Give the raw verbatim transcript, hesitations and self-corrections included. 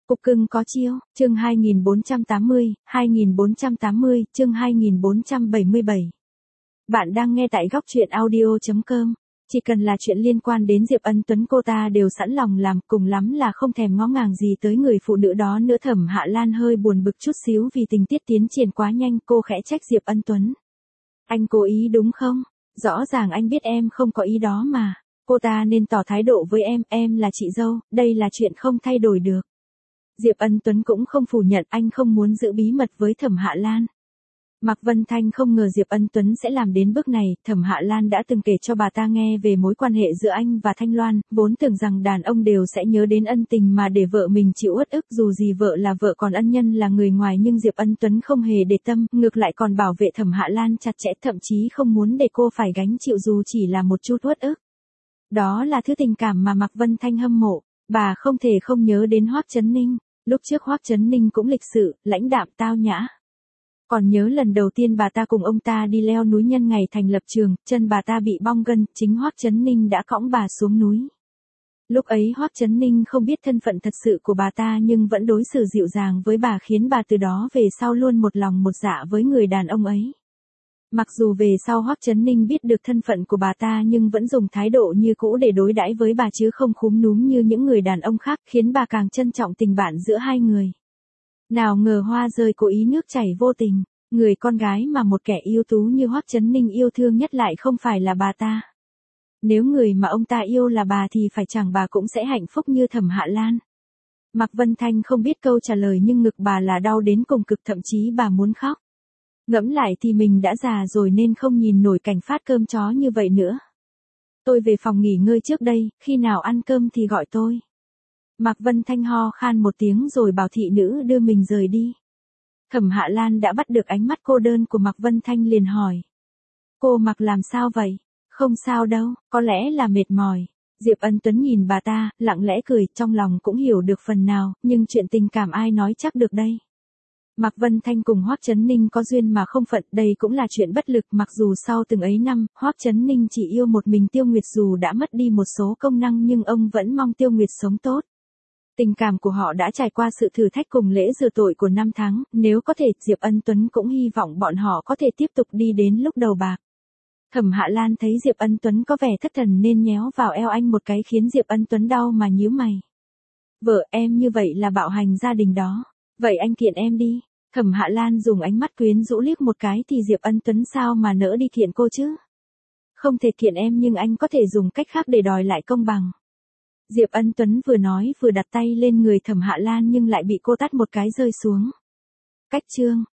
Cục cưng có chiêu, chương hai nghìn bốn trăm tám mươi, hai nghìn bốn trăm tám mươi, chương hai nghìn bốn trăm bảy mươi bảy. Bạn đang nghe tại góc truyện audio chấm com. Chỉ cần là chuyện liên quan đến Diệp Ân Tuấn cô ta đều sẵn lòng làm, cùng lắm là không thèm ngó ngàng gì tới người phụ nữ đó nữa. Thẩm Hạ Lan hơi buồn bực chút xíu vì tình tiết tiến triển quá nhanh, cô khẽ trách Diệp Ân Tuấn. Anh cố ý đúng không? Rõ ràng anh biết em không có ý đó mà. Cô ta nên tỏ thái độ với em, em là chị dâu, đây là chuyện không thay đổi được. Diệp Ân Tuấn cũng không phủ nhận anh không muốn giữ bí mật với Thẩm Hạ Lan. Mạc Vân Thanh không ngờ Diệp Ân Tuấn sẽ làm đến bước này, Thẩm Hạ Lan đã từng kể cho bà ta nghe về mối quan hệ giữa anh và Thanh Loan, vốn tưởng rằng đàn ông đều sẽ nhớ đến ân tình mà để vợ mình chịu uất ức, dù gì vợ là vợ còn ân nhân là người ngoài, nhưng Diệp Ân Tuấn không hề để tâm, ngược lại còn bảo vệ Thẩm Hạ Lan chặt chẽ, thậm chí không muốn để cô phải gánh chịu dù chỉ là một chút uất ức. Đó là thứ tình cảm mà Mạc Vân Thanh hâm mộ, bà không thể không nhớ đến Hoắc Chấn Ninh, lúc trước Hoắc Chấn Ninh cũng lịch sự, lãnh đạm tao nhã. Còn nhớ lần đầu tiên bà ta cùng ông ta đi leo núi nhân ngày thành lập trường, chân bà ta bị bong gân, chính Hoắc Chấn Ninh đã cõng bà xuống núi. Lúc ấy Hoắc Chấn Ninh không biết thân phận thật sự của bà ta nhưng vẫn đối xử dịu dàng với bà, khiến bà từ đó về sau luôn một lòng một dạ với người đàn ông ấy. Mặc dù về sau Hoắc Chấn Ninh biết được thân phận của bà ta nhưng vẫn dùng thái độ như cũ để đối đãi với bà chứ không khúm núm như những người đàn ông khác, khiến bà càng trân trọng tình bạn giữa hai người. Nào ngờ hoa rơi cố ý nước chảy vô tình, người con gái mà một kẻ ưu tú như Hoắc Chấn Ninh yêu thương nhất lại không phải là bà ta. Nếu người mà ông ta yêu là bà thì phải chẳng bà cũng sẽ hạnh phúc như Thẩm Hạ Lan. Mạc Vân Thanh không biết câu trả lời nhưng ngực bà là đau đến cùng cực, thậm chí bà muốn khóc. Ngẫm lại thì mình đã già rồi nên không nhìn nổi cảnh phát cơm chó như vậy nữa. Tôi về phòng nghỉ ngơi trước đây, khi nào ăn cơm thì gọi tôi. Mạc Vân Thanh ho khan một tiếng rồi bảo thị nữ đưa mình rời đi. Thẩm Hạ Lan đã bắt được ánh mắt cô đơn của Mạc Vân Thanh liền hỏi. Cô Mạc làm sao vậy? Không sao đâu, có lẽ là mệt mỏi. Diệp Ân Tuấn nhìn bà ta, lặng lẽ cười, trong lòng cũng hiểu được phần nào, nhưng chuyện tình cảm ai nói chắc được đây. Mạc Vân Thanh cùng Hoắc Chấn Ninh có duyên mà không phận, đây cũng là chuyện bất lực, mặc dù sau từng ấy năm, Hoắc Chấn Ninh chỉ yêu một mình Tiêu Nguyệt, dù đã mất đi một số công năng nhưng ông vẫn mong Tiêu Nguyệt sống tốt. Tình cảm của họ đã trải qua sự thử thách cùng lễ rửa tội của năm tháng, nếu có thể, Diệp Ân Tuấn cũng hy vọng bọn họ có thể tiếp tục đi đến lúc đầu bạc. Thẩm Hạ Lan thấy Diệp Ân Tuấn có vẻ thất thần nên nhéo vào eo anh một cái khiến Diệp Ân Tuấn đau mà nhíu mày. Vợ em như vậy là bạo hành gia đình đó, vậy anh kiện em đi. Thẩm Hạ Lan dùng ánh mắt quyến rũ liếc một cái thì Diệp Ân Tuấn sao mà nỡ đi kiện cô chứ? Không thể kiện em nhưng anh có thể dùng cách khác để đòi lại công bằng. Diệp Ân Tuấn vừa nói vừa đặt tay lên người Thẩm Hạ Lan nhưng lại bị cô tát một cái rơi xuống. Cách chương,